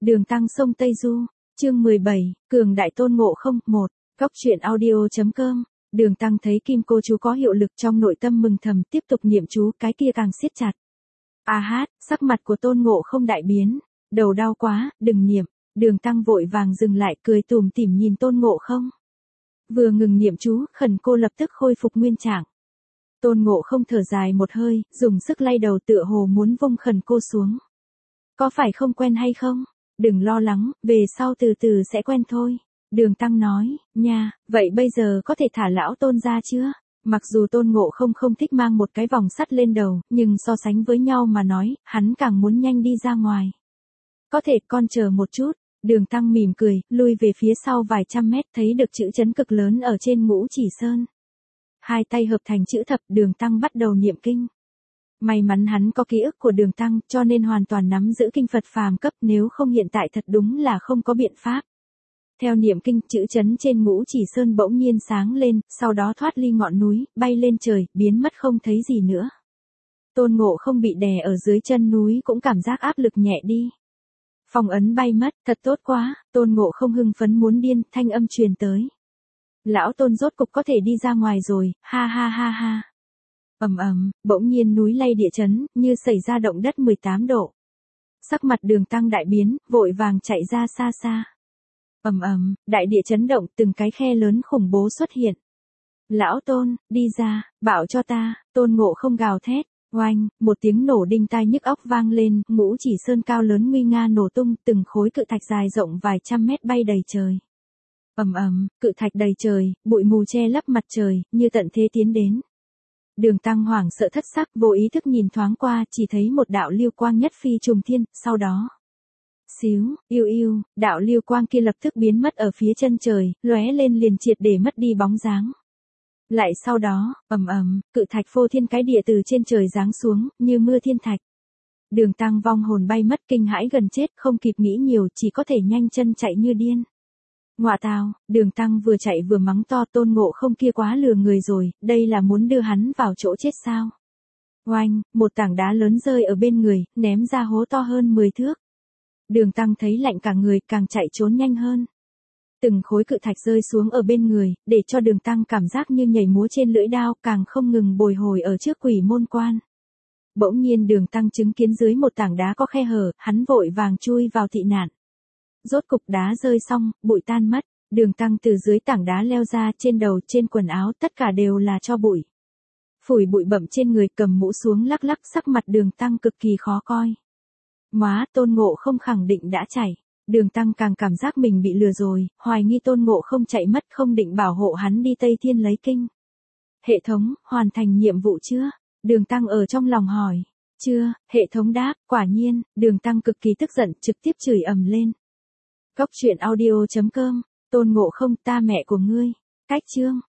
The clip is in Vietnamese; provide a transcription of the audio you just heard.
Đường Tăng sông Tây Du, chương 17, Cường Đại Tôn Ngộ Không, 1, Cóc truyện audio.com. Đường Tăng thấy kim cô chú có hiệu lực trong nội tâm mừng thầm, tiếp tục niệm chú, cái kia càng siết chặt. A hát, sắc mặt của Tôn Ngộ Không đại biến, đầu đau quá, đừng niệm. Đường Tăng vội vàng dừng lại, cười tủm tỉm nhìn Tôn Ngộ Không. Vừa ngừng niệm chú, khẩn cô lập tức khôi phục nguyên trạng. Tôn Ngộ Không thở dài một hơi, dùng sức lay đầu tựa hồ muốn vung khẩn cô xuống. Có phải không quen hay không? Đừng lo lắng, về sau từ từ sẽ quen thôi. Đường Tăng nói, nha, vậy bây giờ có thể thả lão Tôn ra chưa? Mặc dù Tôn Ngộ Không không thích mang một cái vòng sắt lên đầu, nhưng so sánh với nhau mà nói, hắn càng muốn nhanh đi ra ngoài. Có thể, con chờ một chút. Đường Tăng mỉm cười, lui về phía sau vài trăm mét, thấy được chữ chấn cực lớn ở trên Ngũ Chỉ Sơn. Hai tay hợp thành chữ thập, Đường Tăng bắt đầu niệm kinh. May mắn hắn có ký ức của Đường Tăng, cho nên hoàn toàn nắm giữ kinh Phật phàm cấp, nếu không hiện tại thật đúng là không có biện pháp. Theo niệm kinh, chữ chấn trên Ngũ Chỉ Sơn bỗng nhiên sáng lên, sau đó thoát ly ngọn núi, bay lên trời, biến mất không thấy gì nữa. Tôn Ngộ Không bị đè ở dưới chân núi cũng cảm giác áp lực nhẹ đi. Phong ấn bay mất, thật tốt quá. Tôn Ngộ Không hưng phấn muốn điên, thanh âm truyền tới. Lão Tôn rốt cục có thể đi ra ngoài rồi, ha ha ha ha. Ầm ầm, bỗng nhiên núi lay địa chấn, như xảy ra động đất 18 độ. Sắc mặt Đường Tăng đại biến, vội vàng chạy ra xa xa. Ầm ầm, đại địa chấn động, từng cái khe lớn khủng bố xuất hiện. Lão Tôn, đi ra, bảo cho ta. Tôn Ngộ Không gào thét. Oanh, một tiếng nổ đinh tai nhức óc vang lên, Ngũ Chỉ Sơn cao lớn nguy nga nổ tung, từng khối cự thạch dài rộng vài trăm mét bay đầy trời. Ầm ầm, cự thạch đầy trời, bụi mù che lấp mặt trời, như tận thế tiến đến. Đường Tăng hoảng sợ thất sắc, vô ý thức nhìn thoáng qua, chỉ thấy một đạo lưu quang nhất phi trùng thiên, sau đó. Xíu, yêu yêu, đạo lưu quang kia lập tức biến mất ở phía chân trời, lóe lên liền triệt để mất đi bóng dáng. Lại sau đó, ầm ầm, cự thạch phô thiên cái địa từ trên trời giáng xuống, như mưa thiên thạch. Đường Tăng vong hồn bay mất, kinh hãi gần chết, không kịp nghĩ nhiều, chỉ có thể nhanh chân chạy như điên. Ngọa tào, Đường Tăng vừa chạy vừa mắng to, Tôn Ngộ Không kia quá lừa người rồi, đây là muốn đưa hắn vào chỗ chết sao? Oanh, một tảng đá lớn rơi ở bên người, ném ra hố to hơn 10 thước. Đường Tăng thấy lạnh cả người, càng chạy trốn nhanh hơn. Từng khối cự thạch rơi xuống ở bên người, để cho Đường Tăng cảm giác như nhảy múa trên lưỡi đao, càng không ngừng bồi hồi ở trước Quỷ Môn Quan. Bỗng nhiên Đường Tăng chứng kiến dưới một tảng đá có khe hở, hắn vội vàng chui vào tị nạn. Rốt cục đá rơi xong, bụi tan mất, Đường Tăng từ dưới tảng đá leo ra, trên đầu, trên quần áo, tất cả đều là tro bụi. Phủi bụi bặm trên người, cầm mũ xuống lắc lắc, sắc mặt Đường Tăng cực kỳ khó coi. Móa, Tôn Ngộ Không khẳng định đã chạy. Đường Tăng càng cảm giác mình bị lừa rồi, hoài nghi Tôn Ngộ Không chạy mất, không định bảo hộ hắn đi Tây Thiên lấy kinh. Hệ thống, hoàn thành nhiệm vụ chưa? Đường Tăng ở trong lòng hỏi. Chưa, hệ thống đáp, quả nhiên. Đường Tăng cực kỳ tức giận, trực tiếp chửi ầm lên. Cóc truyện audio.com, Tôn Ngộ Không, ta mẹ của ngươi. Cách chương.